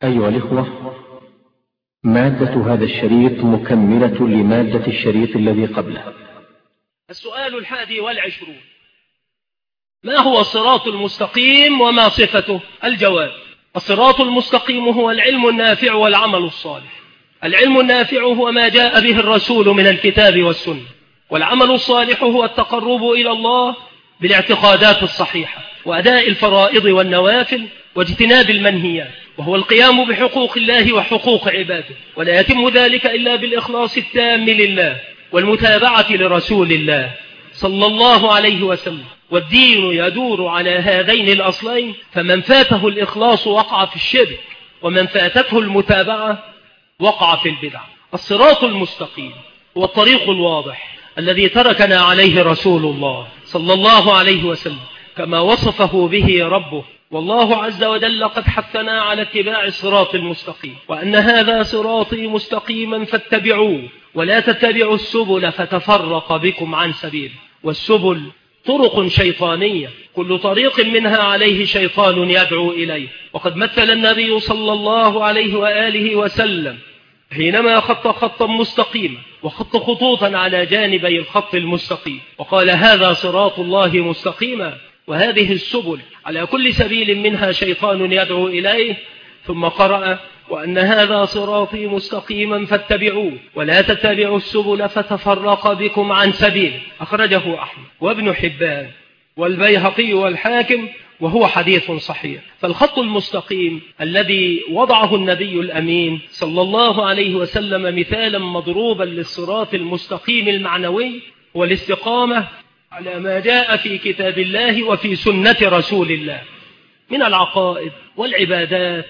أيها الإخوة، مادة هذا الشريط مكملة لمادة الشريط الذي قبله. السؤال 21: ما هو الصراط المستقيم وما صفته؟ الجواب: الصراط المستقيم هو العلم النافع والعمل الصالح. العلم النافع هو ما جاء به الرسول من الكتاب والسنة، والعمل الصالح هو التقرب إلى الله بالاعتقادات الصحيحة وأداء الفرائض والنوافل واجتناب المنهيات، وهو القيام بحقوق الله وحقوق عباده، ولا يتم ذلك إلا بالإخلاص التام لله والمتابعة لرسول الله صلى الله عليه وسلم. والدين يدور على هذين الأصلين، فمن فاته الإخلاص وقع في الشرك، ومن فاتته المتابعة وقع في البدع. الصراط المستقيم هو الطريق الواضح الذي تركنا عليه رسول الله صلى الله عليه وسلم كما وصفه به ربه، والله عز وجل قد حثنا على اتباع الصراط المستقيم، وأن هذا صراطي مستقيما فاتبعوه ولا تتبعوا السبل فتفرق بكم عن سبيله. والسبل طرق شيطانية، كل طريق منها عليه شيطان يدعو إليه. وقد مثل النبي صلى الله عليه وآله وسلم حينما خط خطا مستقيما وخط خطوطا على جانبي الخط المستقيم، وقال: هذا صراط الله مستقيما، وهذه السبل على كل سبيل منها شيطان يدعو إليه. ثم قرأ: وأن هذا صراطي مستقيما فاتبعوه ولا تتبعوا السبل فتفرق بكم عن سبيله. أخرجه أحمد وابن حبان والبيهقي والحاكم، وهو حديث صحيح. فالخط المستقيم الذي وضعه النبي الأمين صلى الله عليه وسلم مثالا مضروبا للصراط المستقيم المعنوي والاستقامة على ما جاء في كتاب الله وفي سنة رسول الله من العقائد والعبادات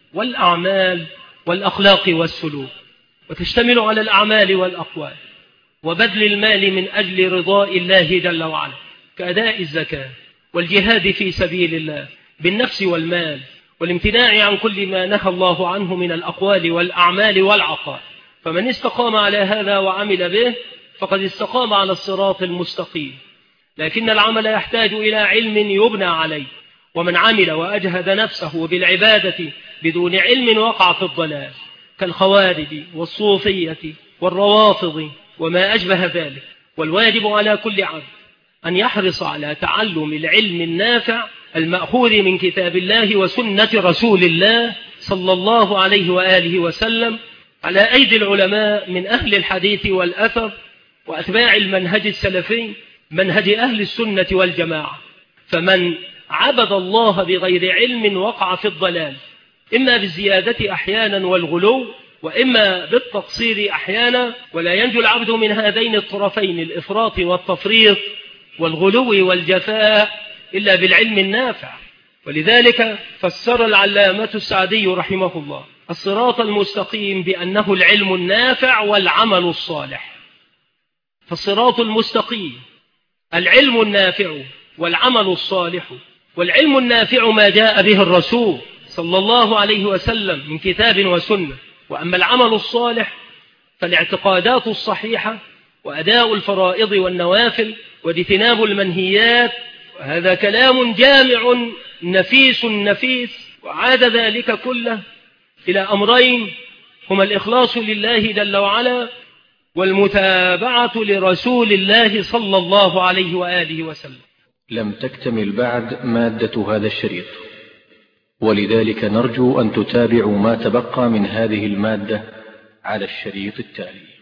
والأعمال والأخلاق والسلوك، وتشتمل على الأعمال والأقوال وبذل المال من أجل رضاء الله جل وعلا، كأداء الزكاة والجهاد في سبيل الله بالنفس والمال، والامتناع عن كل ما نهى الله عنه من الأقوال والأعمال والعقائد. فمن استقام على هذا وعمل به فقد استقام على الصراط المستقيم، لكن العمل يحتاج إلى علم يبنى عليه، ومن عمل وأجهد نفسه بالعبادة بدون علم وقع في الضلال، كالخوارج والصوفية والروافض وما أشبه ذلك. والواجب على كل عبد أن يحرص على تعلم العلم النافع المأخوذ من كتاب الله وسنة رسول الله صلى الله عليه وآله وسلم على أيدي العلماء من أهل الحديث والأثر وأتباع المنهج السلفي، منهج أهل السنة والجماعة. فمن عبد الله بغير علم وقع في الضلال، إما بالزيادة أحيانا والغلو، وإما بالتقصير أحيانا، ولا ينجو العبد من هذين الطرفين، الإفراط والتفريط والغلو والجفاء، إلا بالعلم النافع. ولذلك فسر العلامة السعدي رحمه الله الصراط المستقيم بأنه العلم النافع والعمل الصالح. فالصراط المستقيم العلم النافع والعمل الصالح. والعلم النافع ما جاء به الرسول صلى الله عليه وسلم من كتاب وسنة، وأما العمل الصالح فالاعتقادات الصحيحة وأداء الفرائض والنوافل واجتناب المنهيات. وهذا كلام جامع نفيس، وعاد ذلك كله إلى أمرين هما الإخلاص لله جل وعلا والمتابعة لرسول الله صلى الله عليه وآله وسلم. لم تكتمل بعد مادة هذا الشريط، ولذلك نرجو أن تتابعوا ما تبقى من هذه المادة على الشريط التالي.